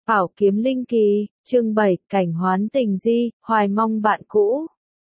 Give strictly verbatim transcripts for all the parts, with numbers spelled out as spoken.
Bảo kiếm linh kỳ, chương bảy, cảnh hoán tình di, hoài mong bạn cũ.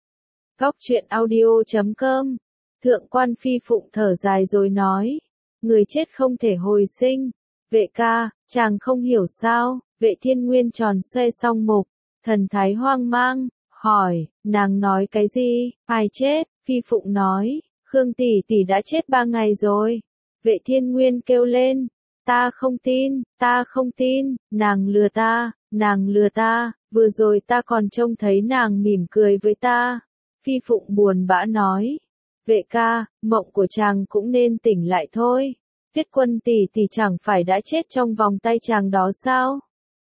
Góc truyện audio chấm com. Thượng quan Phi Phụng thở dài rồi nói, người chết không thể hồi sinh. Vệ ca, chàng không hiểu sao? Vệ Thiên Nguyên tròn xoe song mục, thần thái hoang mang, hỏi, nàng nói cái gì? Ai chết? Phi Phụng nói, Khương tỷ tỷ đã chết ba ngày rồi. Vệ Thiên Nguyên kêu lên, ta không tin, ta không tin, nàng lừa ta, nàng lừa ta, vừa rồi ta còn trông thấy nàng mỉm cười với ta. Phi Phụng buồn bã nói, vệ ca, mộng của chàng cũng nên tỉnh lại thôi. Tuyết Quân tỷ tỷ chẳng phải đã chết trong vòng tay chàng đó sao?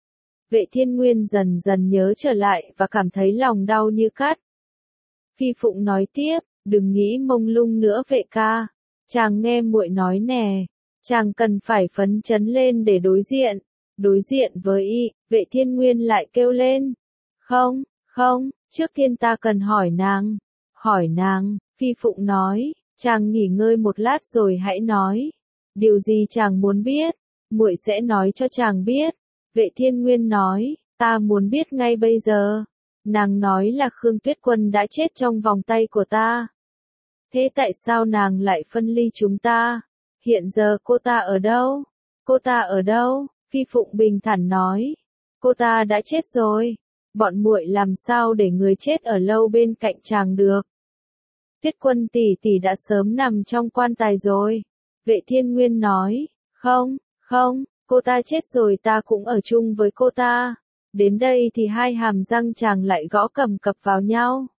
Vệ Thiên Nguyên dần dần nhớ trở lại và cảm thấy lòng đau như cắt. Phi Phụng nói tiếp, đừng nghĩ mông lung nữa vệ ca, chàng nghe muội nói nè, chàng cần phải phấn chấn lên để đối diện, đối diện với y. Vệ Thiên Nguyên lại kêu lên, không, không, trước tiên ta cần hỏi nàng, hỏi nàng. Phi Phụng nói, chàng nghỉ ngơi một lát rồi hãy nói, điều gì chàng muốn biết, muội sẽ nói cho chàng biết. Vệ Thiên Nguyên nói, ta muốn biết ngay bây giờ. Nàng nói là Khương Tuyết Quân đã chết trong vòng tay của ta. Thế tại sao nàng lại phân ly chúng ta? Hiện giờ cô ta ở đâu? Cô ta ở đâu? Phi Phụng bình thản nói, cô ta đã chết rồi. Bọn muội làm sao để người chết ở lâu bên cạnh chàng được? Tuyết Quân tỷ tỷ đã sớm nằm trong quan tài rồi. Vệ Thiên Nguyên nói, không, không, cô ta chết rồi ta cũng ở chung với cô ta. Đến đây thì hai hàm răng chàng lại gõ cầm cập vào nhau.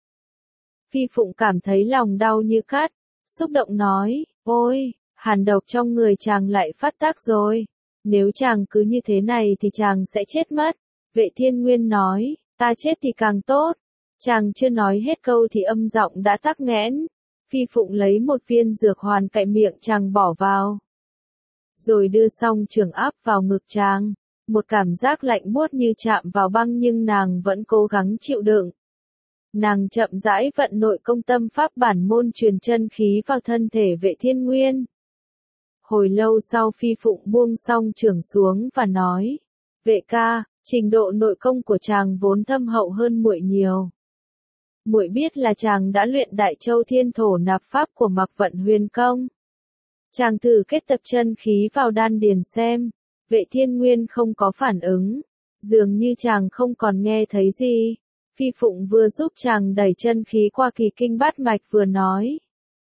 Phi Phụng cảm thấy lòng đau như cắt, xúc động nói, ôi, hàn độc trong người chàng lại phát tác rồi. Nếu chàng cứ như thế này thì chàng sẽ chết mất. Vệ Thiên Nguyên nói, ta chết thì càng tốt. Chàng chưa nói hết câu thì âm giọng đã tắc nghẽn. Phi Phụng lấy một viên dược hoàn cạnh miệng chàng bỏ vào, rồi đưa xong trường áp vào ngực chàng. Một cảm giác lạnh buốt như chạm vào băng nhưng nàng vẫn cố gắng chịu đựng. Nàng chậm rãi vận nội công tâm pháp bản môn truyền chân khí vào thân thể Vệ Thiên Nguyên. Hồi lâu sau Phi Phụng buông xong trường xuống và nói, vệ ca, trình độ nội công của chàng vốn thâm hậu hơn muội nhiều. Muội biết là chàng đã luyện Đại Châu Thiên Thổ Nạp Pháp của Mạc Vận Huyền Công. Chàng thử kết tập chân khí vào đan điền xem. Vệ Thiên Nguyên không có phản ứng, dường như chàng không còn nghe thấy gì. Phi Phụng vừa giúp chàng đẩy chân khí qua kỳ kinh bát mạch vừa nói,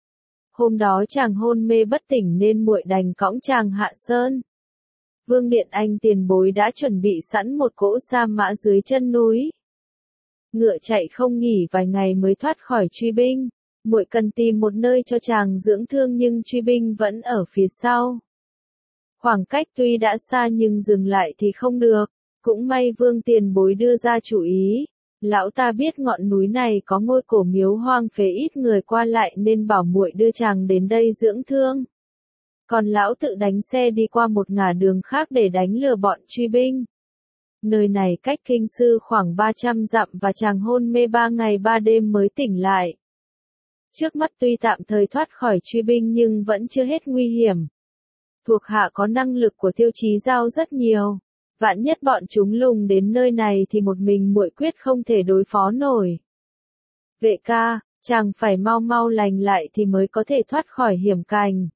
hôm đó chàng hôn mê bất tỉnh nên muội đành cõng chàng hạ sơn. Vương Điện Anh tiền bối đã chuẩn bị sẵn một cỗ sa mã dưới chân núi. Ngựa chạy không nghỉ vài ngày mới thoát khỏi truy binh. Muội cần tìm một nơi cho chàng dưỡng thương nhưng truy binh vẫn ở phía sau. Khoảng cách tuy đã xa nhưng dừng lại thì không được. Cũng may Vương tiền bối đưa ra chủ ý. Lão ta biết ngọn núi này có ngôi cổ miếu hoang phế ít người qua lại nên bảo muội đưa chàng đến đây dưỡng thương. Còn lão tự đánh xe đi qua một ngả đường khác để đánh lừa bọn truy binh. Nơi này cách kinh sư khoảng ba trăm dặm và chàng hôn mê ba ngày ba đêm mới tỉnh lại. Trước mắt tuy tạm thời thoát khỏi truy binh nhưng vẫn chưa hết nguy hiểm. Thuộc hạ có năng lực của Tiêu Chí Giao rất nhiều. Vạn nhất bọn chúng lùng đến nơi này thì một mình muội quyết không thể đối phó nổi. Vệ ca, chàng phải mau mau lành lại thì mới có thể thoát khỏi hiểm cảnh.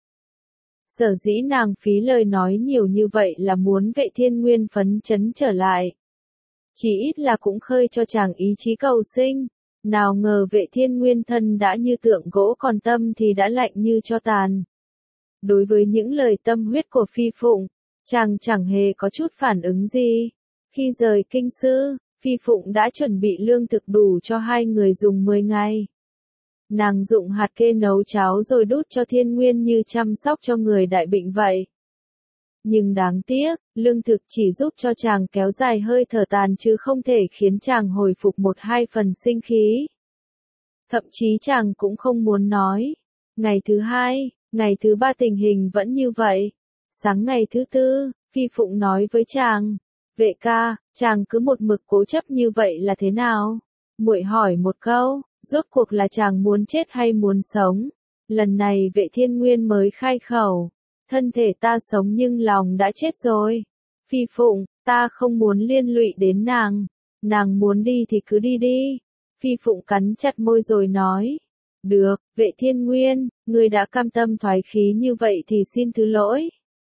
Sở dĩ nàng phí lời nói nhiều như vậy là muốn Vệ Thiên Nguyên phấn chấn trở lại. Chỉ ít là cũng khơi cho chàng ý chí cầu sinh. Nào ngờ Vệ Thiên Nguyên thân đã như tượng gỗ còn tâm thì đã lạnh như tro tàn. Đối với những lời tâm huyết của Phi Phụng, chàng chẳng hề có chút phản ứng gì. Khi rời kinh sư, Phi Phụng đã chuẩn bị lương thực đủ cho hai người dùng mười ngày. Nàng dụng hạt kê nấu cháo rồi đút cho Thiên Nguyên như chăm sóc cho người đại bệnh vậy. Nhưng đáng tiếc, lương thực chỉ giúp cho chàng kéo dài hơi thở tàn chứ không thể khiến chàng hồi phục một hai phần sinh khí. Thậm chí chàng cũng không muốn nói. Ngày thứ hai, ngày thứ ba tình hình vẫn như vậy. Sáng ngày thứ tư, Phi Phụng nói với chàng, vệ ca, chàng cứ một mực cố chấp như vậy là thế nào? Muội hỏi một câu, rốt cuộc là chàng muốn chết hay muốn sống? Lần này Vệ Thiên Nguyên mới khai khẩu, thân thể ta sống nhưng lòng đã chết rồi. Phi Phụng, Ta không muốn liên lụy đến nàng. Nàng muốn đi thì cứ đi đi. Phi Phụng cắn chặt môi rồi nói. Được, Vệ Thiên Nguyên, ngươi đã cam tâm thoái khí như vậy thì xin thứ lỗi.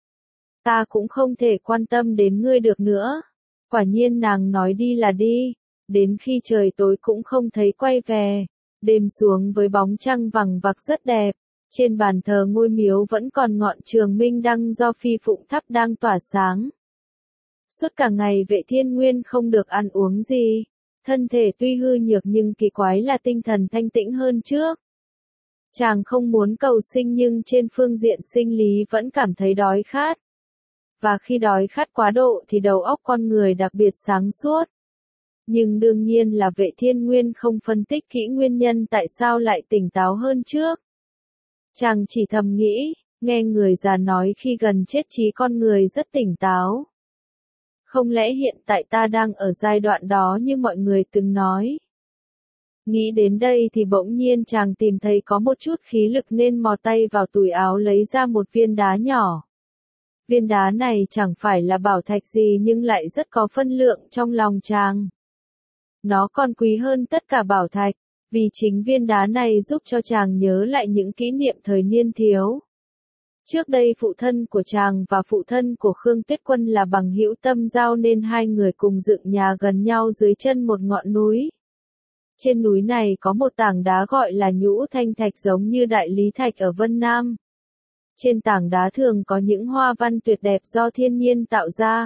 Ta cũng không thể quan tâm đến ngươi được nữa. Quả nhiên nàng nói đi là đi. Đến khi trời tối cũng không thấy quay về. Đêm xuống với bóng trăng vằng vặc rất đẹp. Trên bàn thờ ngôi miếu vẫn còn ngọn trường minh đăng do Phi Phụng thắp đang tỏa sáng. Suốt cả ngày Vệ Thiên Nguyên không được ăn uống gì. Thân thể tuy hư nhược nhưng kỳ quái là tinh thần thanh tĩnh hơn trước. Chàng không muốn cầu sinh nhưng trên phương diện sinh lý vẫn cảm thấy đói khát. Và khi đói khát quá độ thì đầu óc con người đặc biệt sáng suốt. Nhưng đương nhiên là Vệ Thiên Nguyên không phân tích kỹ nguyên nhân tại sao lại tỉnh táo hơn trước. Chàng chỉ thầm nghĩ, nghe người già nói khi gần chết trí con người rất tỉnh táo. Không lẽ hiện tại ta đang ở giai đoạn đó như mọi người từng nói. Nghĩ đến đây thì bỗng nhiên chàng tìm thấy có một chút khí lực nên mò tay vào túi áo lấy ra một viên đá nhỏ. Viên đá này chẳng phải là bảo thạch gì nhưng lại rất có phân lượng trong lòng chàng. Nó còn quý hơn tất cả bảo thạch, vì chính viên đá này giúp cho chàng nhớ lại những kỷ niệm thời niên thiếu. Trước đây phụ thân của chàng và phụ thân của Khương Tuyết Quân là bằng hữu tâm giao nên hai người cùng dựng nhà gần nhau dưới chân một ngọn núi. Trên núi này có một tảng đá gọi là Nhũ Thanh Thạch giống như Đại Lý Thạch ở Vân Nam. Trên tảng đá thường có những hoa văn tuyệt đẹp do thiên nhiên tạo ra.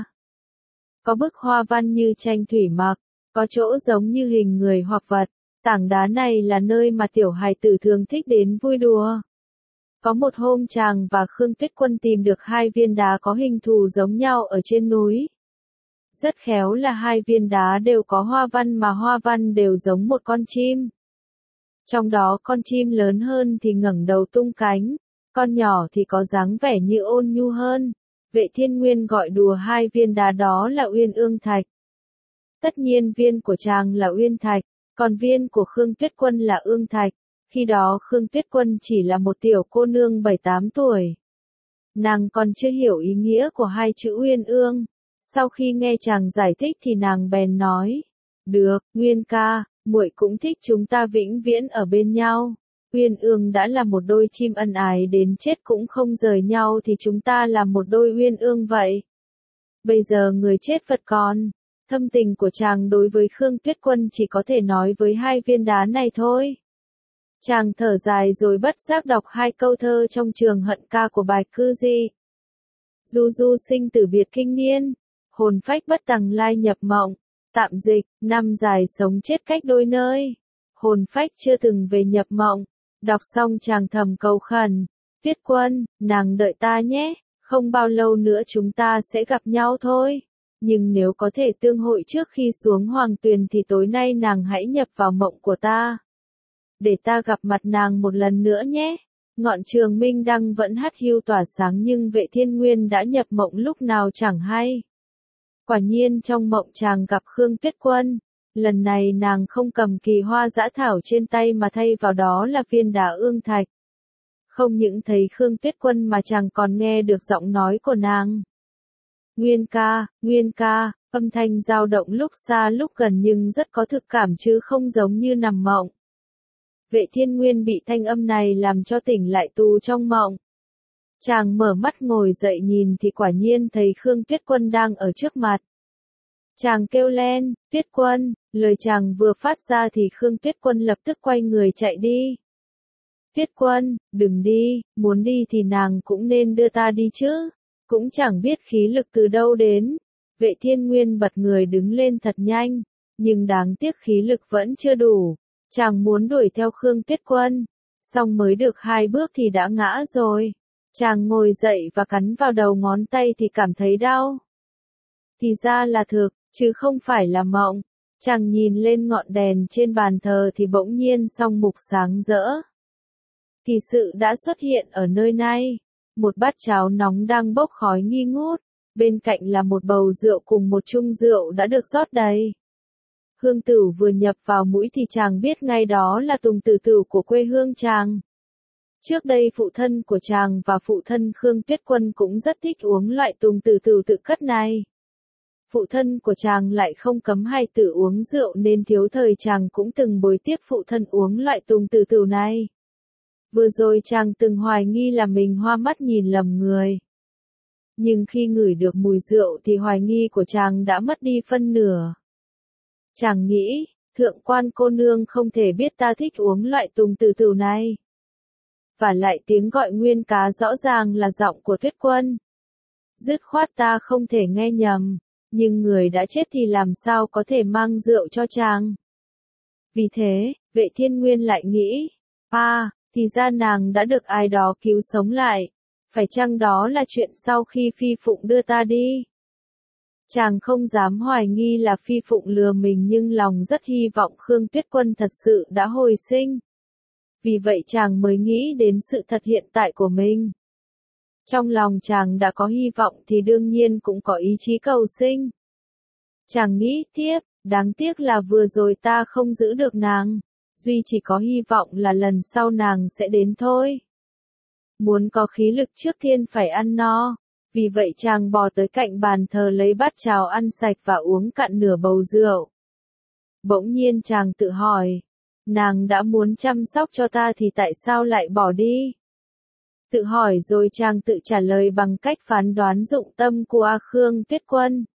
Có bức hoa văn như tranh thủy mặc, có chỗ giống như hình người hoặc vật. Tảng đá này là nơi mà tiểu hài tử thường thích đến vui đùa. Có một hôm chàng và Khương Tuyết Quân tìm được hai viên đá có hình thù giống nhau ở trên núi. Rất khéo là hai viên đá đều có hoa văn mà hoa văn đều giống một con chim. Trong đó con chim lớn hơn thì ngẩng đầu tung cánh, con nhỏ thì có dáng vẻ như ôn nhu hơn. Vệ Thiên Nguyên gọi đùa hai viên đá đó là Uyên Ương Thạch. Tất nhiên viên của chàng là Uyên Thạch, còn viên của Khương Tuyết Quân là Ương Thạch. Khi đó Khương Tuyết Quân chỉ là một tiểu cô nương bảy tám tuổi. Nàng còn chưa hiểu ý nghĩa của hai chữ Uyên Ương. Sau khi nghe chàng giải thích thì nàng bèn nói, được, Nguyên ca, muội cũng thích chúng ta vĩnh viễn ở bên nhau. Uyên Ương đã là một đôi chim ân ái đến chết cũng không rời nhau thì chúng ta là một đôi Uyên Ương vậy. Bây giờ người chết vật còn. Thâm tình của chàng đối với Khương Tuyết Quân chỉ có thể nói với hai viên đá này thôi. Chàng thở dài rồi bất giác đọc hai câu thơ trong Trường Hận Ca của Bạch Cư Di. Du du sinh tử biệt kinh niên, hồn phách bất tằng lai nhập mộng, tạm dịch, năm dài sống chết cách đôi nơi. Hồn phách chưa từng về nhập mộng, đọc xong chàng thầm cầu khẩn, Tuyết Quân, nàng đợi ta nhé, không bao lâu nữa chúng ta sẽ gặp nhau thôi. Nhưng nếu có thể tương hội trước khi xuống Hoàng Tuyền thì tối nay nàng hãy nhập vào mộng của ta. Để ta gặp mặt nàng một lần nữa nhé. Ngọn trường minh đăng vẫn hắt hiu tỏa sáng nhưng Vệ Thiên Nguyên đã nhập mộng lúc nào chẳng hay. Quả nhiên trong mộng chàng gặp Khương Tuyết Quân. Lần này nàng không cầm kỳ hoa dã thảo trên tay mà thay vào đó là viên đá ương thạch. Không những thấy Khương Tuyết Quân mà chàng còn nghe được giọng nói của nàng. Nguyên ca, Nguyên ca, âm thanh dao động lúc xa lúc gần nhưng rất có thực cảm chứ không giống như nằm mộng. Vệ Thiên Nguyên bị thanh âm này làm cho tỉnh lại tù trong mộng. Chàng mở mắt ngồi dậy nhìn thì quả nhiên thấy Khương Tuyết Quân đang ở trước mặt. Chàng kêu lên, Tuyết Quân, lời chàng vừa phát ra thì Khương Tuyết Quân lập tức quay người chạy đi. Tuyết Quân, đừng đi, muốn đi thì nàng cũng nên đưa ta đi chứ, cũng chẳng biết khí lực từ đâu đến. Vệ Thiên Nguyên bật người đứng lên thật nhanh, nhưng đáng tiếc khí lực vẫn chưa đủ. Chàng muốn đuổi theo Khương Tuyết Quân, xong mới được hai bước thì đã ngã rồi. Chàng ngồi dậy và cắn vào đầu ngón tay thì cảm thấy đau. Thì ra là thực, chứ không phải là mộng. Chàng nhìn lên ngọn đèn trên bàn thờ thì bỗng nhiên song mục sáng rỡ. Kỳ sự đã xuất hiện ở nơi này. Một bát cháo nóng đang bốc khói nghi ngút. Bên cạnh là một bầu rượu cùng một chung rượu đã được rót đầy. Hương tử vừa nhập vào mũi thì chàng biết ngay đó là tùng tử tử của quê hương chàng. Trước đây phụ thân của chàng và phụ thân Khương Tuyết Quân cũng rất thích uống loại tùng tử tử tự cất này. Phụ thân của chàng lại không cấm hài tử uống rượu nên thiếu thời chàng cũng từng bồi tiếp phụ thân uống loại tùng từ tửu này. Vừa rồi chàng từng hoài nghi là mình hoa mắt nhìn lầm người. Nhưng khi ngửi được mùi rượu thì hoài nghi của chàng đã mất đi phân nửa. Chàng nghĩ, thượng quan cô nương không thể biết ta thích uống loại tùng từ tửu này. Và lại tiếng gọi nguyên cá rõ ràng là giọng của Tuyết Quân. Dứt khoát ta không thể nghe nhầm, nhưng người đã chết thì làm sao có thể mang rượu cho chàng. Vì thế, Vệ Thiên Nguyên lại nghĩ, à, thì ra nàng đã được ai đó cứu sống lại, phải chăng đó là chuyện sau khi Phi Phụng đưa ta đi? Chàng không dám hoài nghi là Phi Phụng lừa mình nhưng lòng rất hy vọng Khương Tuyết Quân thật sự đã hồi sinh. Vì vậy chàng mới nghĩ đến sự thật hiện tại của mình. Trong lòng chàng đã có hy vọng thì đương nhiên cũng có ý chí cầu sinh. Chàng nghĩ tiếp, đáng tiếc là vừa rồi ta không giữ được nàng, duy chỉ có hy vọng là lần sau nàng sẽ đến thôi. Muốn có khí lực trước tiên phải ăn no, vì vậy chàng bò tới cạnh bàn thờ lấy bát cháo ăn sạch và uống cạn nửa bầu rượu. Bỗng nhiên chàng tự hỏi, nàng đã muốn chăm sóc cho ta thì tại sao lại bỏ đi? Tự hỏi rồi chàng tự trả lời bằng cách phán đoán dụng tâm của A Khương Tuyết Quân.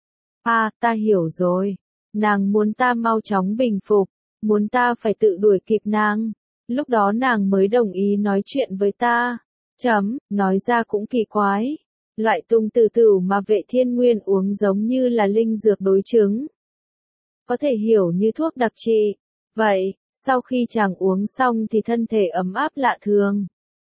À, ta hiểu rồi. Nàng muốn ta mau chóng bình phục, muốn ta phải tự đuổi kịp nàng. Lúc đó nàng mới đồng ý nói chuyện với ta. Chấm, nói ra cũng kỳ quái. Loại tùng từ tửu mà Vệ Thiên Nguyên uống giống như là linh dược đối chứng. Có thể hiểu như thuốc đặc trị. Vậy, sau khi chàng uống xong thì thân thể ấm áp lạ thường.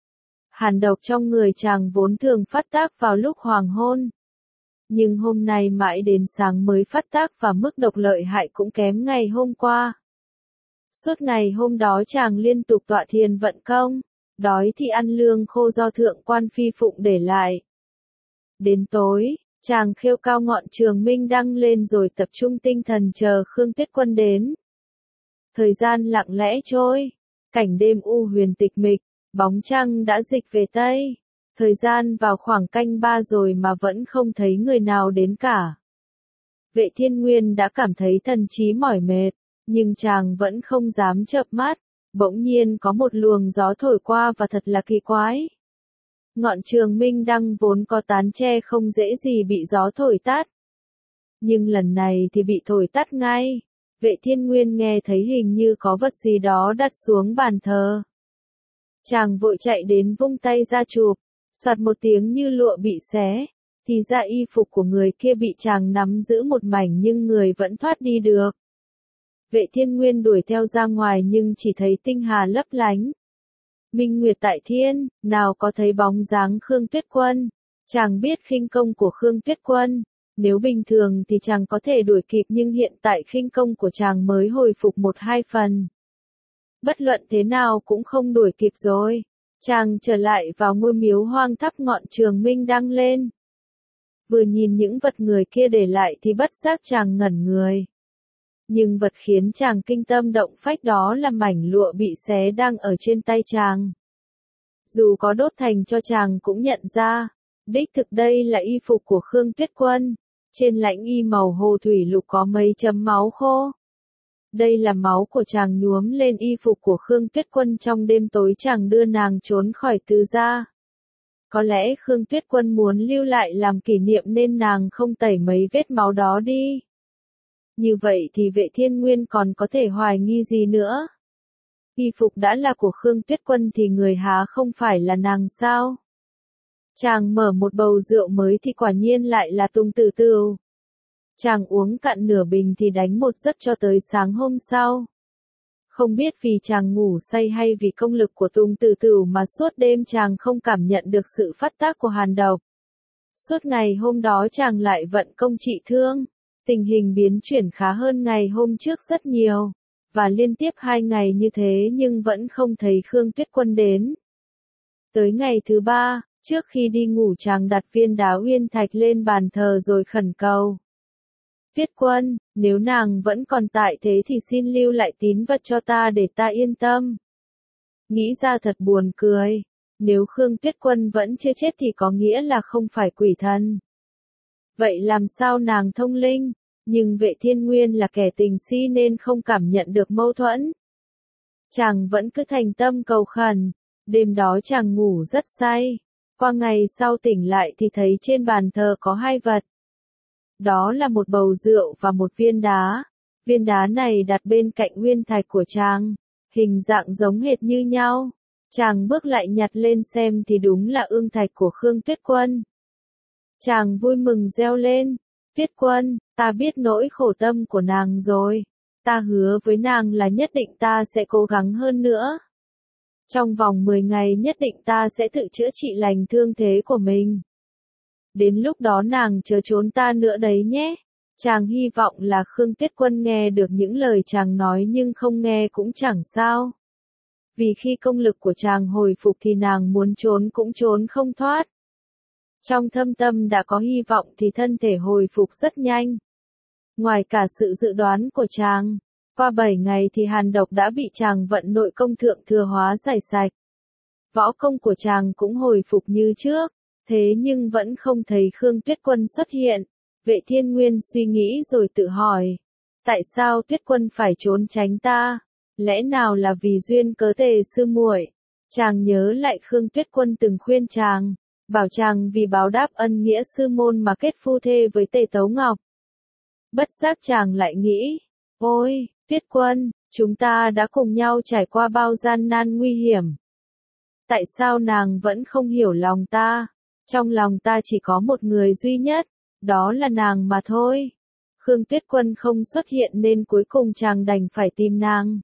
Hàn độc trong người chàng vốn thường phát tác vào lúc hoàng hôn. Nhưng hôm nay mãi đến sáng mới phát tác và mức độc lợi hại cũng kém ngày hôm qua. Suốt ngày hôm đó chàng liên tục tọa thiền vận công, đói thì ăn lương khô do thượng quan Phi Phụng để lại. Đến tối, chàng khêu cao ngọn trường minh đăng lên rồi tập trung tinh thần chờ Khương Tuyết Quân đến. Thời gian lặng lẽ trôi, cảnh đêm u huyền tịch mịch, bóng trăng đã dịch về Tây. Thời gian vào khoảng canh ba rồi mà vẫn không thấy người nào đến cả. Vệ Thiên Nguyên đã cảm thấy thần trí mỏi mệt, nhưng chàng vẫn không dám chợp mắt. Bỗng nhiên có một luồng gió thổi qua và thật là kỳ quái. Ngọn trường minh đăng vốn có tán tre không dễ gì bị gió thổi tắt. Nhưng lần này thì bị thổi tắt ngay. Vệ Thiên Nguyên nghe thấy hình như có vật gì đó đặt xuống bàn thờ. Chàng vội chạy đến vung tay ra chụp, soạt một tiếng như lụa bị xé, thì ra y phục của người kia bị chàng nắm giữ một mảnh nhưng người vẫn thoát đi được. Vệ Thiên Nguyên đuổi theo ra ngoài nhưng chỉ thấy tinh hà lấp lánh. Minh Nguyệt tại thiên, nào có thấy bóng dáng Khương Tuyết Quân. Chàng biết khinh công của Khương Tuyết Quân, nếu bình thường thì chàng có thể đuổi kịp nhưng hiện tại khinh công của chàng mới hồi phục một hai phần. Bất luận thế nào cũng không đuổi kịp rồi. Chàng trở lại vào ngôi miếu hoang thắp ngọn trường minh đăng lên. Vừa nhìn những vật người kia để lại thì bất giác chàng ngẩn người. Nhưng vật khiến chàng kinh tâm động phách đó là mảnh lụa bị xé đang ở trên tay chàng. Dù có đốt thành cho chàng cũng nhận ra, đích thực đây là y phục của Khương Tuyết Quân. Trên lãnh y màu hồ thủy lục có mấy chấm máu khô. Đây là máu của chàng nhuốm lên y phục của Khương Tuyết Quân trong đêm tối chàng đưa nàng trốn khỏi Từ gia. Có lẽ Khương Tuyết Quân muốn lưu lại làm kỷ niệm nên nàng không tẩy mấy vết máu đó đi. Như vậy thì Vệ Thiên Nguyên còn có thể hoài nghi gì nữa? Y phục đã là của Khương Tuyết Quân thì người há không phải là nàng sao? Chàng mở một bầu rượu mới thì quả nhiên lại là tùng từ tửu. Chàng uống cạn nửa bình thì đánh một giấc cho tới sáng hôm sau. Không biết vì chàng ngủ say hay vì công lực của tùng từ tửu mà suốt đêm chàng không cảm nhận được sự phát tác của hàn độc. Suốt ngày hôm đó chàng lại vận công trị thương. Tình hình biến chuyển khá hơn ngày hôm trước rất nhiều. Và liên tiếp hai ngày như thế nhưng vẫn không thấy Khương Tuyết Quân đến. Tới ngày thứ ba, trước khi đi ngủ chàng đặt viên đá uyên thạch lên bàn thờ rồi khẩn cầu. Tuyết Quân, nếu nàng vẫn còn tại thế thì xin lưu lại tín vật cho ta để ta yên tâm. Nghĩ ra thật buồn cười. Nếu Khương Tuyết Quân vẫn chưa chết thì có nghĩa là không phải quỷ thần. Vậy làm sao nàng thông linh? Nhưng Vệ Thiên Nguyên là kẻ tình si nên không cảm nhận được mâu thuẫn. Chàng vẫn cứ thành tâm cầu khẩn, đêm đó chàng ngủ rất say. Qua ngày sau tỉnh lại thì thấy trên bàn thờ có hai vật. Đó là một bầu rượu và một viên đá. Viên đá này đặt bên cạnh nguyên thạch của chàng, hình dạng giống hệt như nhau. Chàng bước lại nhặt lên xem thì đúng là ương thạch của Khương Tuyết Quân. Chàng vui mừng reo lên, Tuyết Quân, ta biết nỗi khổ tâm của nàng rồi. Ta hứa với nàng là nhất định ta sẽ cố gắng hơn nữa. Trong vòng mười ngày nhất định ta sẽ tự chữa trị lành thương thế của mình. Đến lúc đó nàng chớ trốn ta nữa đấy nhé. Chàng hy vọng là Khương Tuyết Quân nghe được những lời chàng nói nhưng không nghe cũng chẳng sao. Vì khi công lực của chàng hồi phục thì nàng muốn trốn cũng trốn không thoát. Trong thâm tâm đã có hy vọng thì thân thể hồi phục rất nhanh. Ngoài cả sự dự đoán của chàng, qua bảy ngày thì hàn độc đã bị chàng vận nội công thượng thừa hóa giải sạch. Võ công của chàng cũng hồi phục như trước, thế nhưng vẫn không thấy Khương Tuyết Quân xuất hiện. Vệ Thiên Nguyên suy nghĩ rồi tự hỏi, tại sao Tuyết Quân phải trốn tránh ta? Lẽ nào là vì duyên cớ Tề sư muội? Chàng nhớ lại Khương Tuyết Quân từng khuyên chàng, bảo chàng vì báo đáp ân nghĩa sư môn mà kết phu thê với Tề Tấu Ngọc. Bất giác chàng lại nghĩ, ôi, Tuyết Quân, chúng ta đã cùng nhau trải qua bao gian nan nguy hiểm. Tại sao nàng vẫn không hiểu lòng ta? Trong lòng ta chỉ có một người duy nhất, đó là nàng mà thôi. Khương Tuyết Quân không xuất hiện nên cuối cùng chàng đành phải tìm nàng.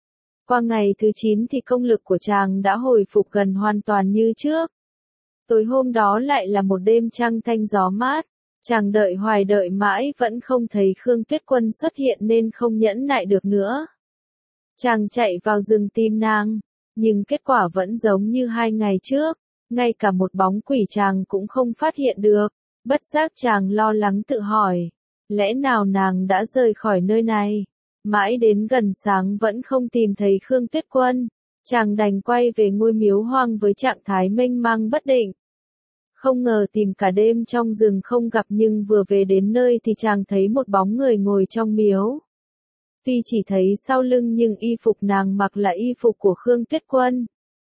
Qua ngày thứ chín thì công lực của chàng đã hồi phục gần hoàn toàn như trước. Tối hôm đó lại là một đêm trăng thanh gió mát. Chàng đợi hoài đợi mãi vẫn không thấy Khương Tuyết Quân xuất hiện nên không nhẫn nại được nữa. Chàng chạy vào rừng tìm nàng, nhưng kết quả vẫn giống như hai ngày trước, ngay cả một bóng quỷ chàng cũng không phát hiện được. Bất giác chàng lo lắng tự hỏi, lẽ nào nàng đã rời khỏi nơi này? Mãi đến gần sáng vẫn không tìm thấy Khương Tuyết Quân, chàng đành quay về ngôi miếu hoang với trạng thái mênh mang bất định. Không ngờ tìm cả đêm trong rừng không gặp nhưng vừa về đến nơi thì chàng thấy một bóng người ngồi trong miếu. Tuy chỉ thấy sau lưng nhưng y phục nàng mặc là y phục của Khương Tuyết Quân.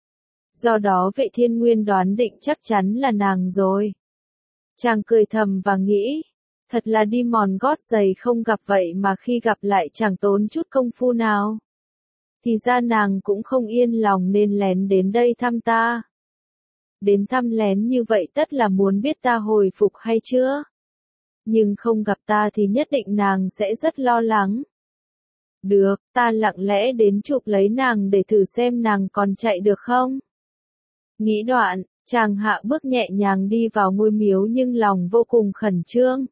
Do đó Vệ Thiên Nguyên đoán định chắc chắn là nàng rồi. Chàng cười thầm và nghĩ, thật là đi mòn gót giày không gặp vậy mà khi gặp lại chẳng tốn chút công phu nào. Thì ra nàng cũng không yên lòng nên lén đến đây thăm ta. Đến thăm lén như vậy tất là muốn biết ta hồi phục hay chưa. Nhưng không gặp ta thì nhất định nàng sẽ rất lo lắng. Được, ta lặng lẽ đến chụp lấy nàng để thử xem nàng còn chạy được không. Nghĩ đoạn, chàng hạ bước nhẹ nhàng đi vào ngôi miếu nhưng lòng vô cùng khẩn trương.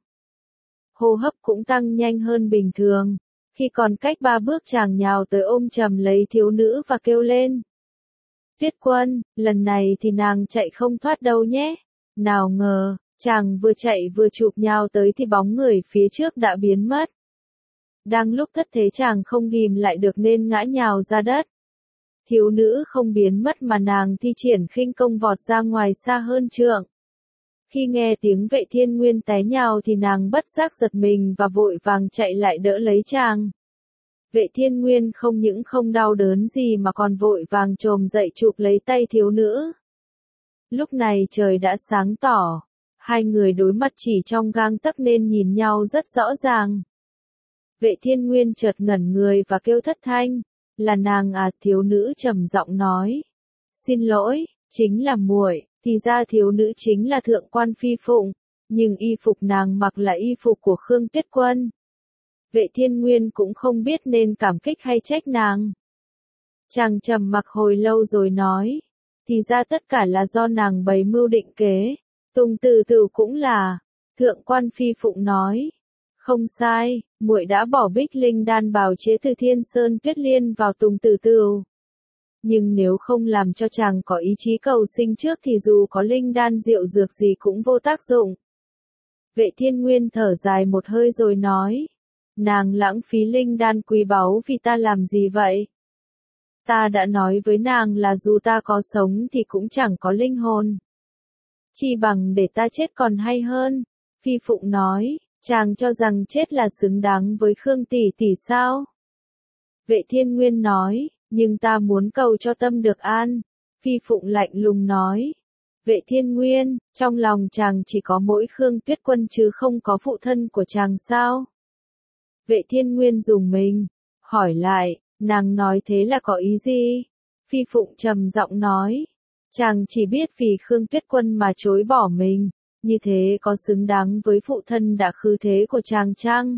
Hô hấp cũng tăng nhanh hơn bình thường. Khi còn cách ba bước chàng nhào tới ôm chầm lấy thiếu nữ và kêu lên. Tuyết Quân, lần này thì nàng chạy không thoát đâu nhé. Nào ngờ, chàng vừa chạy vừa chụp nhào tới thì bóng người phía trước đã biến mất. Đang lúc thất thế chàng không ghìm lại được nên ngã nhào ra đất. Thiếu nữ không biến mất mà nàng thi triển khinh công vọt ra ngoài xa hơn trượng. Khi nghe tiếng Vệ Thiên Nguyên té nhào thì nàng bất giác giật mình và vội vàng chạy lại đỡ lấy chàng. Vệ Thiên Nguyên không những không đau đớn gì mà còn vội vàng chồm dậy chụp lấy tay thiếu nữ. Lúc này trời đã sáng tỏ, hai người đối mặt chỉ trong gang tấc nên nhìn nhau rất rõ ràng. Vệ Thiên Nguyên chợt ngẩn người và kêu thất thanh, là nàng à? Thiếu nữ trầm giọng nói, xin lỗi, chính là muội. Thì ra thiếu nữ chính là Thượng Quan Phi Phụng, nhưng y phục nàng mặc là y phục của Khương Tuyết Quân. Vệ Thiên Nguyên cũng không biết nên cảm kích hay trách nàng. Chàng trầm mặc hồi lâu rồi nói, thì ra tất cả là do nàng bày mưu định kế. Tùng Từ Từ cũng là. Thượng Quan Phi Phụng nói, không sai, muội đã bỏ Bích Linh đan bào chế từ Thiên Sơn Tuyết Liên vào Tùng Từ Từ. Nhưng nếu không làm cho chàng có ý chí cầu sinh trước thì dù có linh đan diệu dược gì cũng vô tác dụng. Vệ Thiên Nguyên thở dài một hơi rồi nói, nàng lãng phí linh đan quý báu vì ta làm gì vậy? Ta đã nói với nàng là dù ta có sống thì cũng chẳng có linh hồn. Chi bằng để ta chết còn hay hơn. Phi Phụng nói, chàng cho rằng chết là xứng đáng với Khương tỷ tỷ sao? Vệ Thiên Nguyên nói, nhưng ta muốn cầu cho tâm được an. Phi Phụng lạnh lùng nói, Vệ Thiên Nguyên, trong lòng chàng chỉ có mỗi Khương Tuyết Quân chứ không có phụ thân của chàng sao? Vệ Thiên Nguyên dùng mình, hỏi lại, nàng nói thế là có ý gì? Phi Phụng trầm giọng nói, chàng chỉ biết vì Khương Tuyết Quân mà chối bỏ mình, như thế có xứng đáng với phụ thân đã khư thế của chàng chăng?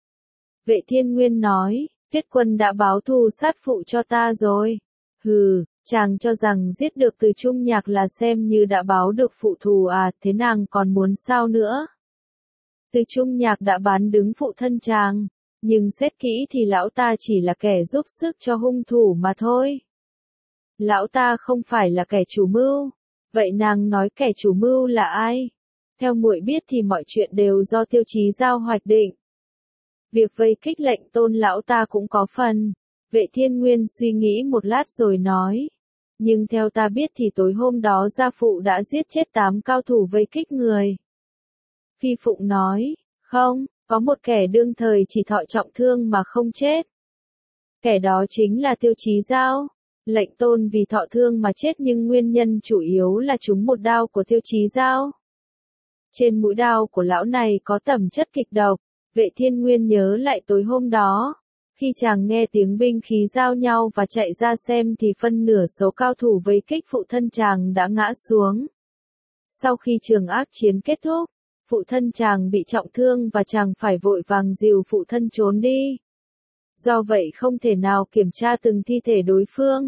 Vệ Thiên Nguyên nói, Tuyết Quân đã báo thù sát phụ cho ta rồi. Hừ, chàng cho rằng giết được Từ Trung Nhạc là xem như đã báo được phụ thù à, thế nàng còn muốn sao nữa? Từ Trung Nhạc đã bán đứng phụ thân chàng, nhưng xét kỹ thì lão ta chỉ là kẻ giúp sức cho hung thủ mà thôi. Lão ta không phải là kẻ chủ mưu, vậy nàng nói kẻ chủ mưu là ai? Theo muội biết thì mọi chuyện đều do Tiêu Chí Giao hoạch định. Việc vây kích Lệnh Tôn lão ta cũng có phần. Vệ Thiên Nguyên suy nghĩ một lát rồi nói. Nhưng theo ta biết thì tối hôm đó gia phụ đã giết chết tám cao thủ vây kích người. Phi Phụng nói, không, có một kẻ đương thời chỉ thọ trọng thương mà không chết. Kẻ đó chính là Tiêu Chí Giao. Lệnh Tôn vì thọ thương mà chết nhưng nguyên nhân chủ yếu là trúng một đao của Tiêu Chí Giao. Trên mũi đao của lão này có tẩm chất kịch độc. Vệ Thiên Nguyên nhớ lại tối hôm đó. Khi chàng nghe tiếng binh khí giao nhau và chạy ra xem thì phân nửa số cao thủ vây kích phụ thân chàng đã ngã xuống. Sau khi trường ác chiến kết thúc, phụ thân chàng bị trọng thương và chàng phải vội vàng dìu phụ thân trốn đi. Do vậy không thể nào kiểm tra từng thi thể đối phương.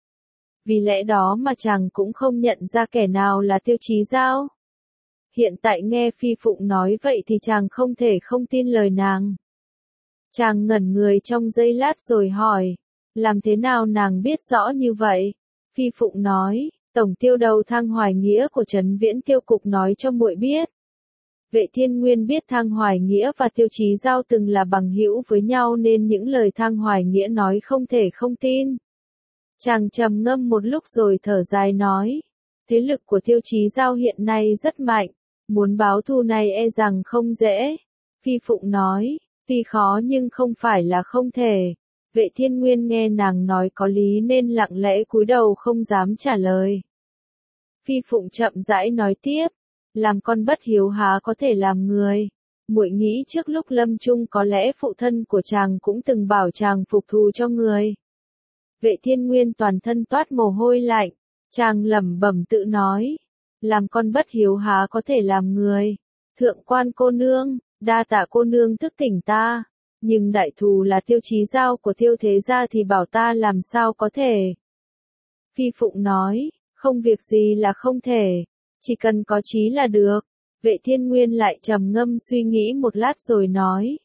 Vì lẽ đó mà chàng cũng không nhận ra kẻ nào là Tiêu Chí Giao. Hiện tại nghe Phi Phụng nói vậy thì chàng không thể không tin lời nàng. Chàng ngẩn người trong giây lát rồi hỏi, làm thế nào nàng biết rõ như vậy? Phi Phụng nói, Tổng tiêu đầu Thang Hoài Nghĩa của Trấn Viễn Tiêu Cục nói cho muội biết. Vệ Thiên Nguyên biết Thang Hoài Nghĩa và Tiêu Chí Giao từng là bằng hữu với nhau nên những lời Thang Hoài Nghĩa nói không thể không tin. Chàng trầm ngâm một lúc rồi thở dài nói, thế lực của Tiêu Chí Giao hiện nay rất mạnh, muốn báo thù này e rằng không dễ. Phi Phụng nói, tuy khó nhưng không phải là không thể. Vệ Thiên Nguyên nghe nàng nói có lý nên lặng lẽ cúi đầu không dám trả lời. Phi Phụng chậm rãi nói tiếp, làm con bất hiếu há có thể làm người. Muội nghĩ trước lúc lâm chung có lẽ phụ thân của chàng cũng từng bảo chàng phục thù cho người. Vệ Thiên Nguyên toàn thân toát mồ hôi lạnh, chàng lẩm bẩm tự nói, làm con bất hiếu há có thể làm người. Thượng quan cô nương, đa tạ cô nương thức tỉnh ta, nhưng đại thù là Tiêu Chí Giao của Tiêu thế gia thì bảo ta làm sao có thể. Phi Phụng nói, không việc gì là không thể, chỉ cần có chí là được. Vệ Thiên Nguyên lại trầm ngâm suy nghĩ một lát rồi nói,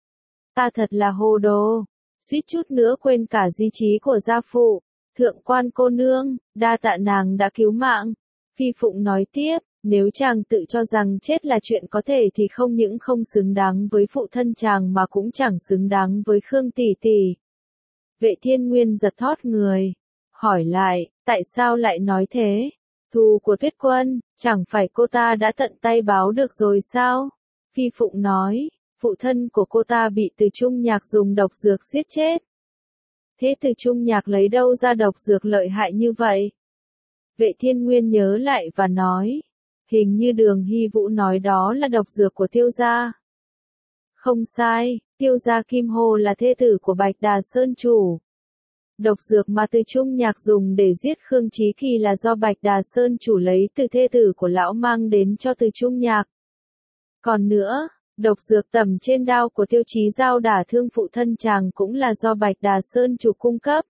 ta thật là hồ đồ, suýt chút nữa quên cả di chí của gia phụ. Thượng quan cô nương, đa tạ nàng đã cứu mạng. Phi Phụng nói tiếp, nếu chàng tự cho rằng chết là chuyện có thể thì không những không xứng đáng với phụ thân chàng mà cũng chẳng xứng đáng với Khương tỷ tỷ. Vệ Thiên Nguyên giật thót người, hỏi lại, tại sao lại nói thế? Thù của Tuyết Quân, chẳng phải cô ta đã tận tay báo được rồi sao? Phi Phụng nói, phụ thân của cô ta bị Từ Trung Nhạc dùng độc dược giết chết. Thế Từ Trung Nhạc lấy đâu ra độc dược lợi hại như vậy? Vệ Thiên Nguyên nhớ lại và nói, hình như Đường Hy Vũ nói đó là độc dược của Tiêu gia. Không sai, Tiêu gia Kim Hồ là thê tử của Bạch Đà Sơn chủ. Độc dược mà Từ Trung Nhạc dùng để giết Khương Chí Kỳ là do Bạch Đà Sơn chủ lấy từ thê tử của lão mang đến cho Từ Trung Nhạc. Còn nữa, độc dược tẩm trên đao của Tiêu Chí Giao đả thương phụ thân chàng cũng là do Bạch Đà Sơn chủ cung cấp.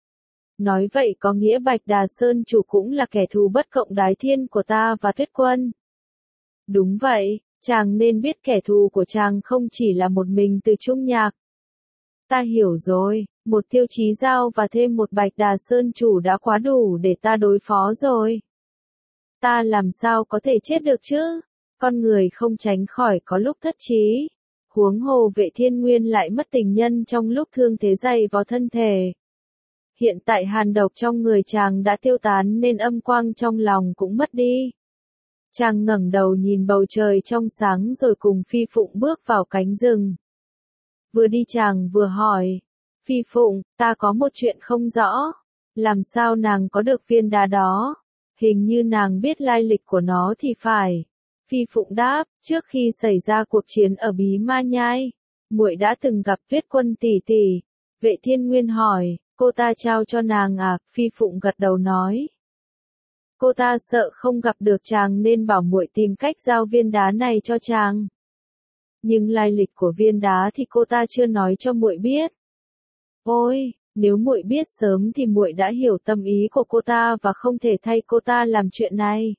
Nói vậy có nghĩa Bạch Đà Sơn chủ cũng là kẻ thù bất cộng đái thiên của ta và Tuyết Quân. Đúng vậy, chàng nên biết kẻ thù của chàng không chỉ là một mình Từ Trung Nhạc. Ta hiểu rồi, một Tiêu Chí Giao và thêm một Bạch Đà Sơn chủ đã quá đủ để ta đối phó rồi. Ta làm sao có thể chết được chứ? Con người không tránh khỏi có lúc thất trí. Huống hồ Vệ Thiên Nguyên lại mất tình nhân trong lúc thương thế dày vào thân thể. Hiện tại hàn độc trong người chàng đã tiêu tán nên âm quang trong lòng cũng mất đi. Chàng ngẩng đầu nhìn bầu trời trong sáng rồi cùng Phi Phụng bước vào cánh rừng. Vừa đi chàng vừa hỏi, Phi Phụng, ta có một chuyện không rõ, làm sao nàng có được viên đá đó? Hình như nàng biết lai lịch của nó thì phải. Phi Phụng đáp, trước khi xảy ra cuộc chiến ở Bí Ma Nhai, muội đã từng gặp Tuyết Quân tỷ tỷ. Vệ Thiên Nguyên hỏi, cô ta trao cho nàng à? Phi Phụng gật đầu nói, cô ta sợ không gặp được chàng nên bảo muội tìm cách giao viên đá này cho chàng. Nhưng lai lịch của viên đá thì cô ta chưa nói cho muội biết. Ôi, nếu muội biết sớm thì muội đã hiểu tâm ý của cô ta và không thể thay cô ta làm chuyện này.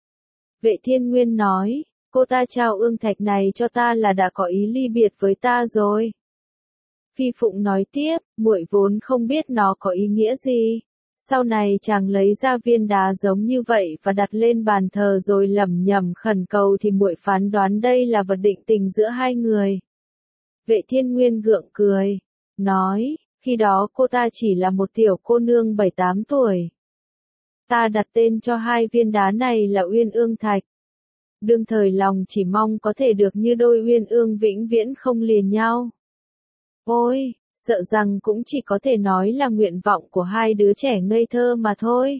Vệ Thiên Nguyên nói, cô ta trao ương thạch này cho ta là đã có ý ly biệt với ta rồi. Phi Phụng nói tiếp, muội vốn không biết nó có ý nghĩa gì. Sau này chàng lấy ra viên đá giống như vậy và đặt lên bàn thờ rồi lẩm nhẩm khẩn cầu thì muội phán đoán đây là vật định tình giữa hai người. Vệ Thiên Nguyên gượng cười, nói, khi đó cô ta chỉ là một tiểu cô nương bảy tám tuổi. Ta đặt tên cho hai viên đá này là Uyên Ương Thạch. Đương thời lòng chỉ mong có thể được như đôi uyên ương vĩnh viễn không lìa nhau. Ôi, sợ rằng cũng chỉ có thể nói là nguyện vọng của hai đứa trẻ ngây thơ mà thôi.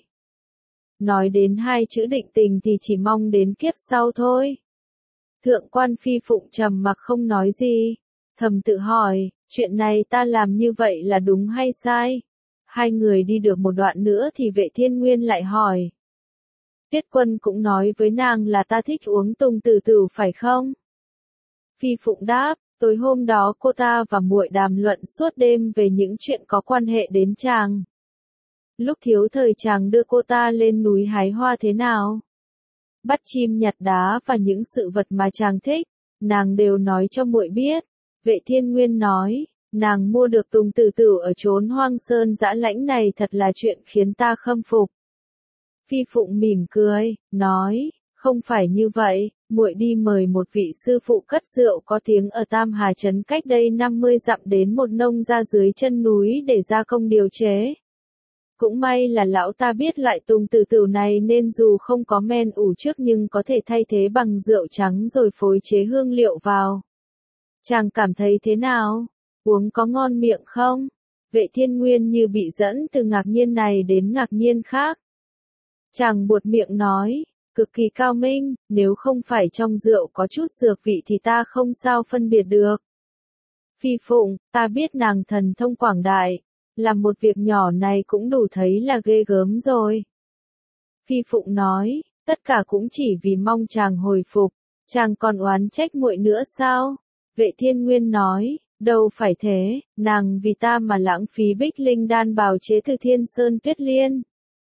Nói đến hai chữ định tình thì chỉ mong đến kiếp sau thôi. Thượng quan Phi Phụng trầm mặc không nói gì, thầm tự hỏi, chuyện này ta làm như vậy là đúng hay sai? Hai người đi được một đoạn nữa thì Vệ Thiên Nguyên lại hỏi. Tuyết Quân cũng nói với nàng là ta thích uống tùng tử tử phải không? Phi Phụng đáp, tối hôm đó cô ta và muội đàm luận suốt đêm về những chuyện có quan hệ đến chàng. Lúc thiếu thời chàng đưa cô ta lên núi hái hoa thế nào? Bắt chim nhặt đá và những sự vật mà chàng thích, nàng đều nói cho muội biết. Vệ Thiên Nguyên nói, nàng mua được tùng tử tử ở chốn hoang sơn dã lãnh này thật là chuyện khiến ta khâm phục. Phi Phụng mỉm cười, nói, không phải như vậy, muội đi mời một vị sư phụ cất rượu có tiếng ở Tam Hà Trấn cách đây năm mươi dặm đến một nông gia dưới chân núi để gia công điều chế. Cũng may là lão ta biết loại tùng tử tử này nên dù không có men ủ trước nhưng có thể thay thế bằng rượu trắng rồi phối chế hương liệu vào. Chàng cảm thấy thế nào? Uống có ngon miệng không? Vệ Thiên Nguyên như bị dẫn từ ngạc nhiên này đến ngạc nhiên khác. Chàng buột miệng nói, cực kỳ cao minh, nếu không phải trong rượu có chút dược vị thì ta không sao phân biệt được. Phi Phụng, ta biết nàng thần thông quảng đại, làm một việc nhỏ này cũng đủ thấy là ghê gớm rồi. Phi Phụng nói, tất cả cũng chỉ vì mong chàng hồi phục, chàng còn oán trách muội nữa sao? Vệ Thiên Nguyên nói, đâu phải thế, nàng vì ta mà lãng phí bích linh đan bào chế từ Thiên Sơn Tuyết Liên.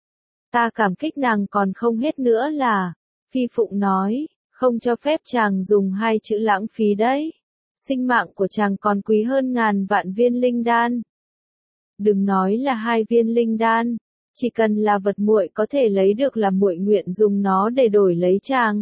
Ta cảm kích nàng còn không hết nữa là, Phi Phụng nói, không cho phép chàng dùng hai chữ lãng phí đấy. Sinh mạng của chàng còn quý hơn ngàn vạn viên linh đan. Đừng nói là hai viên linh đan, chỉ cần là vật muội có thể lấy được là muội nguyện dùng nó để đổi lấy chàng.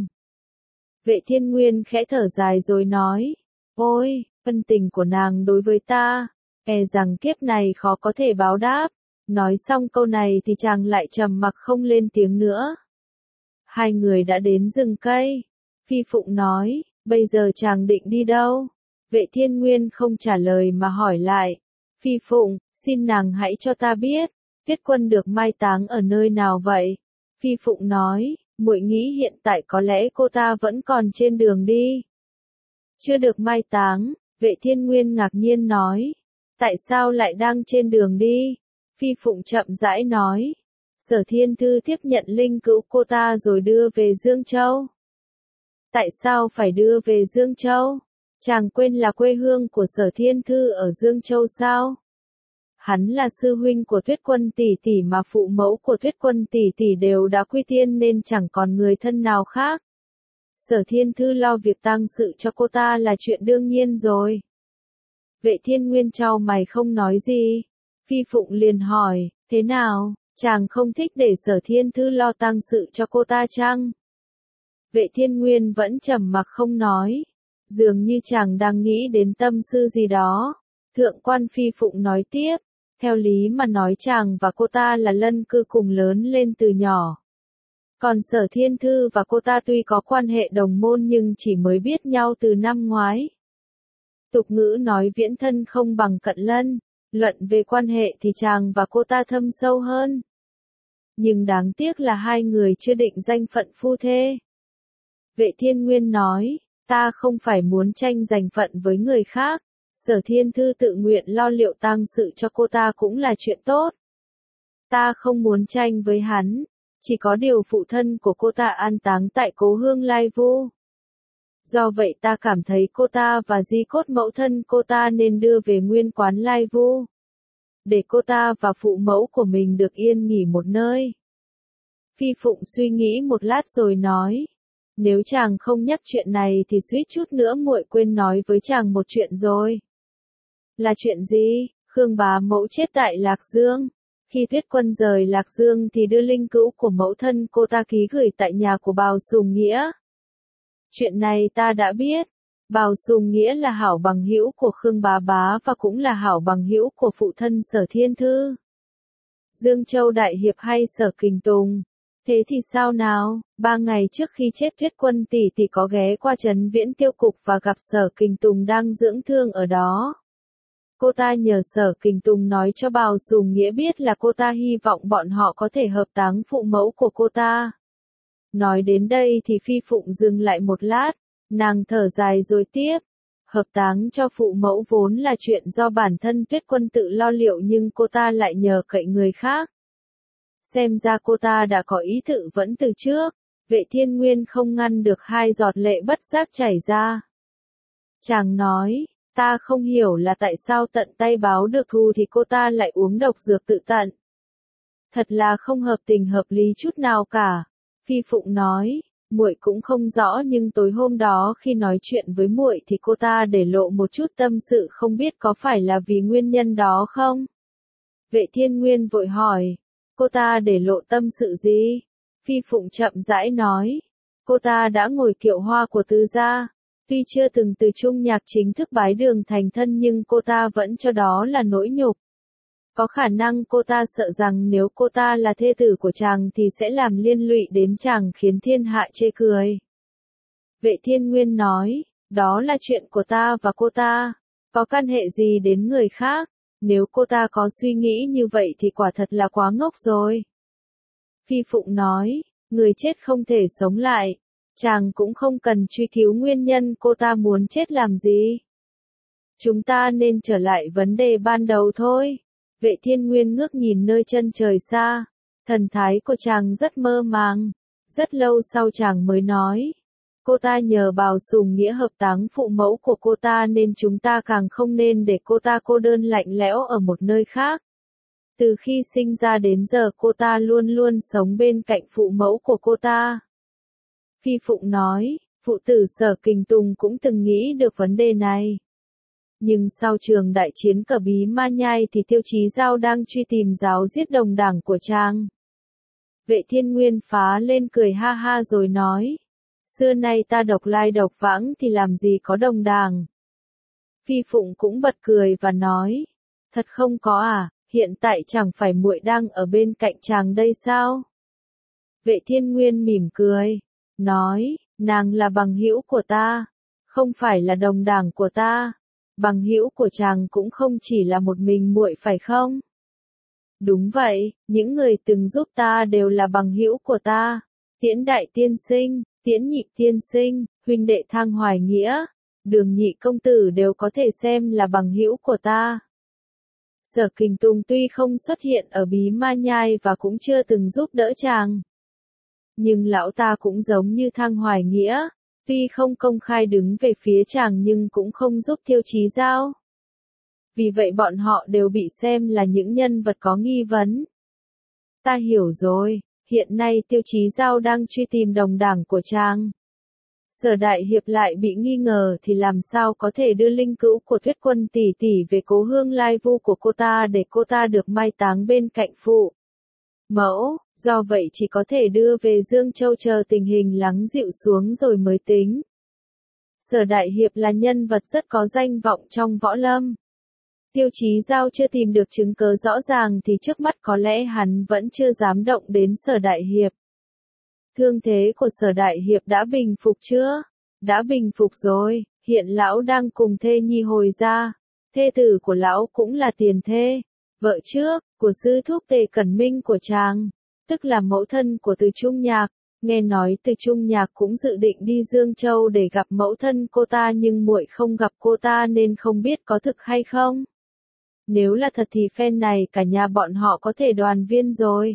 Vệ Thiên Nguyên khẽ thở dài rồi nói, ôi, ân tình của nàng đối với ta, e rằng kiếp này khó có thể báo đáp. Nói xong câu này thì chàng lại trầm mặc không lên tiếng nữa. Hai người đã đến rừng cây. Phi Phụng nói, bây giờ chàng định đi đâu? Vệ Thiên Nguyên không trả lời mà hỏi lại. Phi Phụng, xin nàng hãy cho ta biết, Tuyết Quân được mai táng ở nơi nào vậy? Phi Phụng nói, muội nghĩ hiện tại có lẽ cô ta vẫn còn trên đường đi. Chưa được mai táng, Vệ Thiên Nguyên ngạc nhiên nói. Tại sao lại đang trên đường đi? Phi Phụng chậm rãi nói, Sở Thiên Thư tiếp nhận linh cữu cô ta rồi đưa về Dương Châu. Tại sao phải đưa về Dương Châu? Chàng quên là quê hương của Sở Thiên Thư ở Dương Châu sao? Hắn là sư huynh của Tuyết Quân tỷ tỷ mà phụ mẫu của Tuyết Quân tỷ tỷ đều đã quy tiên nên chẳng còn người thân nào khác. Sở Thiên Thư lo việc tang sự cho cô ta là chuyện đương nhiên rồi. Vệ Thiên Nguyên chau mày không nói gì. Phi Phụng liền hỏi, thế nào, chàng không thích để Sở Thiên Thư lo tang sự cho cô ta chăng? Vệ Thiên Nguyên vẫn trầm mặc không nói, dường như chàng đang nghĩ đến tâm sư gì đó. Thượng quan Phi Phụng nói tiếp, theo lý mà nói chàng và cô ta là lân cư cùng lớn lên từ nhỏ. Còn Sở Thiên Thư và cô ta tuy có quan hệ đồng môn nhưng chỉ mới biết nhau từ năm ngoái. Tục ngữ nói viễn thân không bằng cận lân, luận về quan hệ thì chàng và cô ta thâm sâu hơn. Nhưng đáng tiếc là hai người chưa định danh phận phu thê. Vệ Thiên Nguyên nói, ta không phải muốn tranh giành phận với người khác, Sở Thiên Thư tự nguyện lo liệu tang sự cho cô ta cũng là chuyện tốt. Ta không muốn tranh với hắn, chỉ có điều phụ thân của cô ta an táng tại cố hương Lai Vu. Do vậy ta cảm thấy cô ta và di cốt mẫu thân cô ta nên đưa về nguyên quán Lai Vu, để cô ta và phụ mẫu của mình được yên nghỉ một nơi. Phi Phụng suy nghĩ một lát rồi nói, nếu chàng không nhắc chuyện này thì suýt chút nữa muội quên nói với chàng một chuyện rồi. Là chuyện gì? Khương bá mẫu chết tại Lạc Dương. Khi Tuyết Quân rời Lạc Dương thì đưa linh cữu của mẫu thân cô ta ký gửi tại nhà của Bào Sùng Nghĩa. Chuyện này ta đã biết. Bào Sùng Nghĩa là hảo bằng hữu của Khương bá bá và cũng là hảo bằng hữu của phụ thân Sở Thiên Thư. Dương Châu Đại Hiệp hay Sở Kình Tùng. Thế thì sao nào? Ba ngày trước khi chết Tuyết Quân tỷ tỷ có ghé qua trấn Viễn Tiêu Cục và gặp Sở Kình Tùng đang dưỡng thương ở đó. Cô ta nhờ Sở Kình Tùng nói cho Bào Sùng Nghĩa biết là cô ta hy vọng bọn họ có thể hợp táng phụ mẫu của cô ta. Nói đến đây thì Phi Phụng dừng lại một lát, nàng thở dài rồi tiếp. Hợp táng cho phụ mẫu vốn là chuyện do bản thân Tuyết Quân tự lo liệu nhưng cô ta lại nhờ cậy người khác. Xem ra cô ta đã có ý tự vẫn từ trước. Vệ Thiên Nguyên không ngăn được hai giọt lệ bất giác chảy ra. Chàng nói, ta không hiểu là tại sao tận tay báo được thù thì cô ta lại uống độc dược tự tận. Thật là không hợp tình hợp lý chút nào cả. Phi Phụng nói, muội cũng không rõ nhưng tối hôm đó khi nói chuyện với muội thì cô ta để lộ một chút tâm sự không biết có phải là vì nguyên nhân đó không? Vệ Thiên Nguyên vội hỏi, cô ta để lộ tâm sự gì? Phi Phụng chậm rãi nói, cô ta đã ngồi kiệu hoa của Từ gia. Tuy chưa từng từ chung nhạc chính thức bái đường thành thân nhưng cô ta vẫn cho đó là nỗi nhục. Có khả năng cô ta sợ rằng nếu cô ta là thê tử của chàng thì sẽ làm liên lụy đến chàng khiến thiên hạ chê cười. Vệ Thiên Nguyên nói, đó là chuyện của ta và cô ta, có căn hệ gì đến người khác, nếu cô ta có suy nghĩ như vậy thì quả thật là quá ngốc rồi. Phi Phụng nói, người chết không thể sống lại. Chàng cũng không cần truy cứu nguyên nhân cô ta muốn chết làm gì. Chúng ta nên trở lại vấn đề ban đầu thôi. Vệ Thiên Nguyên ngước nhìn nơi chân trời xa. Thần thái của chàng rất mơ màng. Rất lâu sau chàng mới nói. Cô ta nhờ Bào Sùng Nghĩa hợp táng phụ mẫu của cô ta nên chúng ta càng không nên để cô ta cô đơn lạnh lẽo ở một nơi khác. Từ khi sinh ra đến giờ cô ta luôn luôn sống bên cạnh phụ mẫu của cô ta. Phi Phụng nói, phụ tử Sở Kình Tùng cũng từng nghĩ được vấn đề này. Nhưng sau trường đại chiến Cờ Bí Ma Nhai thì Tiêu Chí Giao đang truy tìm giáo giết đồng đảng của chàng. Vệ Thiên Nguyên phá lên cười ha ha rồi nói, xưa nay ta độc lai độc vãng thì làm gì có đồng đảng. Phi Phụng cũng bật cười và nói, thật không có à, hiện tại chẳng phải muội đang ở bên cạnh chàng đây sao? Vệ Thiên Nguyên mỉm cười. Nói, nàng là bằng hữu của ta, không phải là đồng đảng của ta. Bằng hữu của chàng cũng không chỉ là một mình muội phải không? Đúng vậy, những người từng giúp ta đều là bằng hữu của ta. Tiễn Đại Tiên Sinh, Tiễn Nhị Tiên Sinh, huynh đệ Thang Hoài Nghĩa, Đường Nhị công tử đều có thể xem là bằng hữu của ta. Sở Kình Tùng tuy không xuất hiện ở Bí Ma Nhai và cũng chưa từng giúp đỡ chàng. Nhưng lão ta cũng giống như Thang Hoài Nghĩa, tuy không công khai đứng về phía chàng nhưng cũng không giúp Tiêu Chí Giao. Vì vậy bọn họ đều bị xem là những nhân vật có nghi vấn. Ta hiểu rồi, hiện nay Tiêu Chí Giao đang truy tìm đồng đảng của chàng. Sở Đại Hiệp lại bị nghi ngờ thì làm sao có thể đưa linh cữu của Tuyết Quân tỷ tỷ về cố hương Lai Vu của cô ta để cô ta được mai táng bên cạnh phụ mẫu, do vậy chỉ có thể đưa về Dương Châu chờ tình hình lắng dịu xuống rồi mới tính. Sở Đại Hiệp là nhân vật rất có danh vọng trong võ lâm. Tiêu Chí Giao chưa tìm được chứng cớ rõ ràng thì trước mắt có lẽ hắn vẫn chưa dám động đến Sở Đại Hiệp. thương thế của Sở Đại Hiệp đã bình phục chưa? Đã bình phục rồi, hiện lão đang cùng thê nhi hồi ra. Thê tử của lão cũng là tiền thê, vợ trước, của sư thúc Tề Cẩn Minh của chàng, tức là mẫu thân của Từ Trung Nhạc. Nghe nói Từ Trung Nhạc cũng dự định đi Dương Châu để gặp mẫu thân cô ta nhưng muội không gặp cô ta nên không biết có thực hay không. Nếu là thật thì phen này cả nhà bọn họ có thể đoàn viên rồi.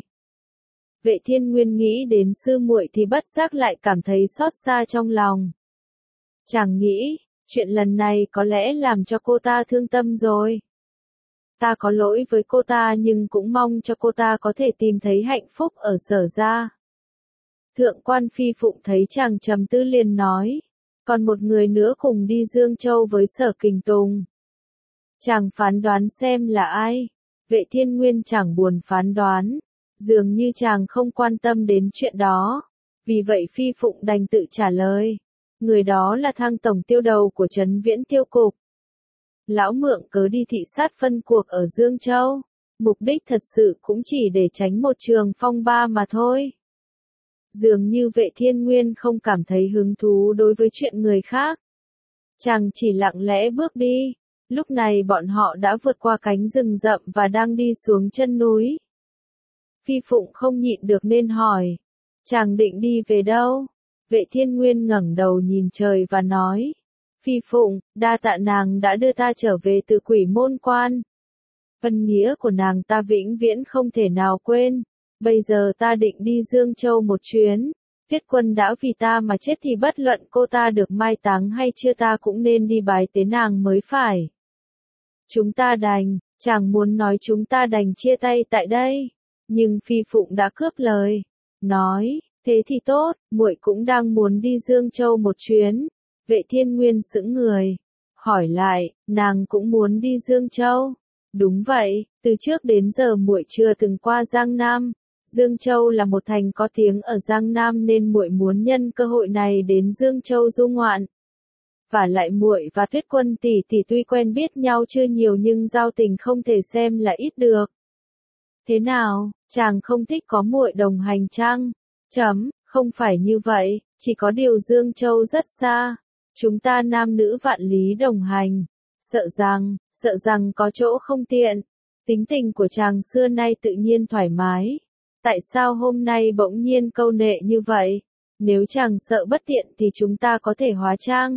Vệ Thiên Nguyên nghĩ đến sư muội thì bất giác lại cảm thấy xót xa trong lòng. Chàng nghĩ, chuyện lần này có lẽ làm cho cô ta thương tâm rồi. Ta có lỗi với cô ta nhưng cũng mong cho cô ta có thể tìm thấy hạnh phúc ở Sở gia. Thượng quan Phi Phụng thấy chàng trầm tư liền nói, còn một người nữa cùng đi Dương Châu với Sở Kình Tùng. Chàng phán đoán xem là ai? Vệ Thiên Nguyên chẳng buồn phán đoán, dường như chàng không quan tâm đến chuyện đó. Vì vậy Phi Phụng đành tự trả lời, người đó là Thang tổng tiêu đầu của Trấn Viễn Tiêu Cục. Lão mượn cớ đi thị sát phân cuộc ở Dương Châu, mục đích thật sự cũng chỉ để tránh một trường phong ba mà thôi. Dường như Vệ Thiên Nguyên không cảm thấy hứng thú đối với chuyện người khác. Chàng chỉ lặng lẽ bước đi. Lúc này bọn họ đã vượt qua cánh rừng rậm và đang đi xuống chân núi. Phi Phụng không nhịn được nên hỏi, chàng định đi về đâu? Vệ Thiên Nguyên ngẩng đầu nhìn trời và nói, Phi Phụng, đa tạ nàng đã đưa ta trở về từ Quỷ Môn Quan. Ân nghĩa của nàng ta vĩnh viễn không thể nào quên. Bây giờ ta định đi Dương Châu một chuyến. Viết Quân đã vì ta mà chết thì bất luận cô ta được mai táng hay chưa ta cũng nên đi bái tế nàng mới phải. Chúng ta đành, chàng muốn nói chúng ta đành chia tay tại đây. Nhưng Phi Phụng đã cướp lời. Nói, thế thì tốt, muội cũng đang muốn đi Dương Châu một chuyến. Vệ Thiên Nguyên sững người. Hỏi lại, nàng cũng muốn đi Dương Châu. Đúng vậy, từ trước đến giờ muội chưa từng qua Giang Nam. Dương Châu là một thành có tiếng ở Giang Nam nên muội muốn nhân cơ hội này đến Dương Châu du ngoạn. Và lại muội và Tuyết Quân tỷ tỷ tuy quen biết nhau chưa nhiều nhưng giao tình không thể xem là ít được. Thế nào, chàng không thích có muội đồng hành chăng? Chấm, không phải như vậy, chỉ có điều Dương Châu rất xa. Chúng ta nam nữ vạn lý đồng hành. Sợ rằng, sợ rằng có chỗ không tiện. Tính tình của chàng xưa nay tự nhiên thoải mái. Tại sao hôm nay bỗng nhiên câu nệ như vậy? Nếu chàng sợ bất tiện thì chúng ta có thể hóa trang.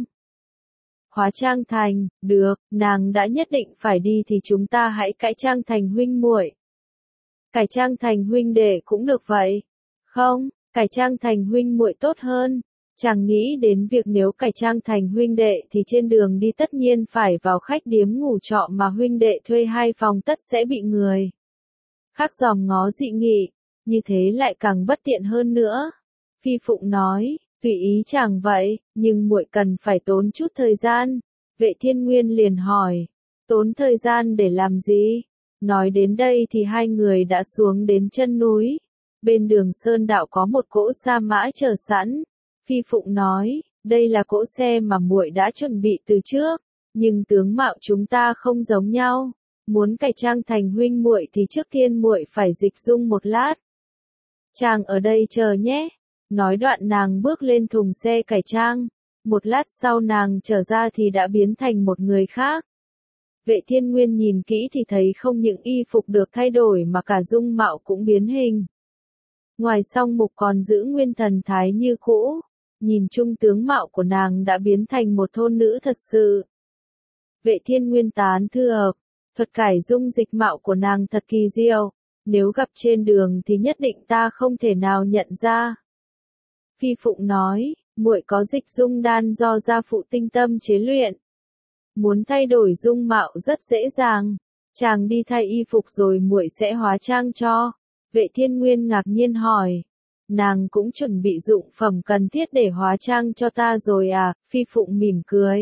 Hóa trang thành, được, nàng đã nhất định phải đi thì chúng ta hãy cải trang thành huynh muội. Cải trang thành huynh đệ cũng được vậy. Không, cải trang thành huynh muội tốt hơn. Chàng nghĩ đến việc nếu cải trang thành huynh đệ thì trên đường đi tất nhiên phải vào khách điếm ngủ trọ mà huynh đệ thuê hai phòng tất sẽ bị người khác dòm ngó dị nghị, như thế lại càng bất tiện hơn nữa. Phi Phụng nói, tùy ý chàng vậy, nhưng muội cần phải tốn chút thời gian. Vệ Thiên Nguyên liền hỏi, tốn thời gian để làm gì? Nói đến đây thì hai người đã xuống đến chân núi. Bên đường sơn đạo có một cỗ sa mã chờ sẵn. Phi Phụng nói, đây là cỗ xe mà muội đã chuẩn bị từ trước, nhưng tướng mạo chúng ta không giống nhau. Muốn cải trang thành huynh muội thì trước tiên muội phải dịch dung một lát. Chàng ở đây chờ nhé. Nói đoạn nàng bước lên thùng xe cải trang. Một lát sau nàng trở ra thì đã biến thành một người khác. Vệ Thiên Nguyên nhìn kỹ thì thấy không những y phục được thay đổi mà cả dung mạo cũng biến hình. Ngoài song mục còn giữ nguyên thần thái như cũ. Nhìn chung tướng mạo của nàng đã biến thành một thôn nữ thật sự. Vệ Thiên Nguyên tán thưa, thuật cải dung dịch mạo của nàng thật kỳ diệu. Nếu gặp trên đường thì nhất định ta không thể nào nhận ra. Phi Phụng nói, muội có dịch dung đan do gia phụ tinh tâm chế luyện. Muốn thay đổi dung mạo rất dễ dàng. Chàng đi thay y phục rồi muội sẽ hóa trang cho. Vệ Thiên Nguyên ngạc nhiên hỏi. Nàng cũng chuẩn bị dụng phẩm cần thiết để hóa trang cho ta rồi à? Phi Phụng mỉm cười.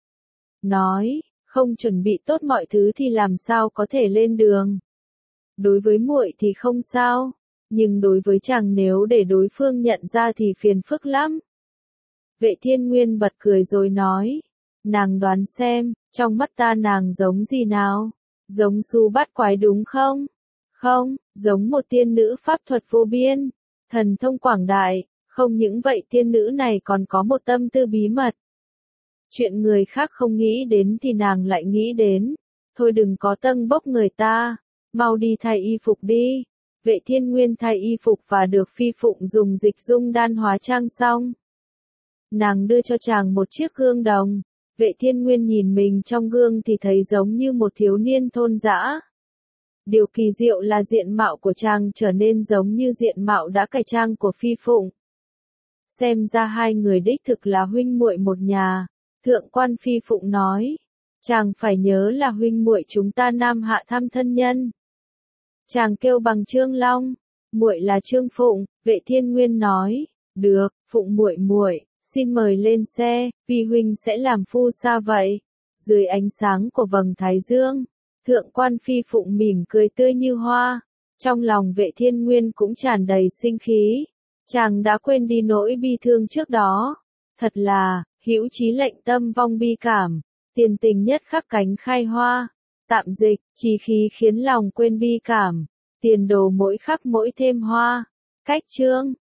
Nói, không chuẩn bị tốt mọi thứ thì làm sao có thể lên đường. Đối với muội thì không sao. Nhưng đối với chàng nếu để đối phương nhận ra thì phiền phức lắm. Vệ Thiên Nguyên bật cười rồi nói. Nàng đoán xem, trong mắt ta nàng giống gì nào? Giống Su Bát Quái đúng không? Không, giống một tiên nữ pháp thuật vô biên, thần thông quảng đại, Không những vậy tiên nữ này còn có một tâm tư bí mật. Chuyện người khác không nghĩ đến thì nàng lại nghĩ đến. Thôi đừng có tâng bốc người ta, mau đi thay y phục đi. Vệ Thiên Nguyên thay y phục và được Phi Phụng dùng dịch dung đan hóa trang xong. Nàng đưa cho chàng một chiếc gương đồng. Vệ Thiên Nguyên nhìn mình trong gương thì thấy giống như một thiếu niên thôn dã. Điều kỳ diệu là diện mạo của chàng trở nên giống như diện mạo đã cải trang của Phi Phụng. Xem ra hai người đích thực là huynh muội một nhà. Thượng quan Phi Phụng nói, chàng phải nhớ là huynh muội chúng ta nam hạ thăm thân nhân. Chàng kêu bằng Trương Long, muội là Trương Phụng. Vệ Thiên Nguyên nói, được, Phụng muội muội, xin mời lên xe, vì huynh sẽ làm phu sa vậy. Dưới ánh sáng của vầng thái dương, thượng quan Phi Phụng mỉm cười tươi như hoa. Trong lòng Vệ Thiên Nguyên cũng tràn đầy sinh khí. Chàng đã quên đi nỗi bi thương trước đó. Thật là, hữu chí lệnh tâm vong bi cảm, tiền tình nhất khắc cánh khai hoa. Tạm dịch, chí khí khiến lòng quên bi cảm, tiền đồ mỗi khắc mỗi thêm hoa. Cách chương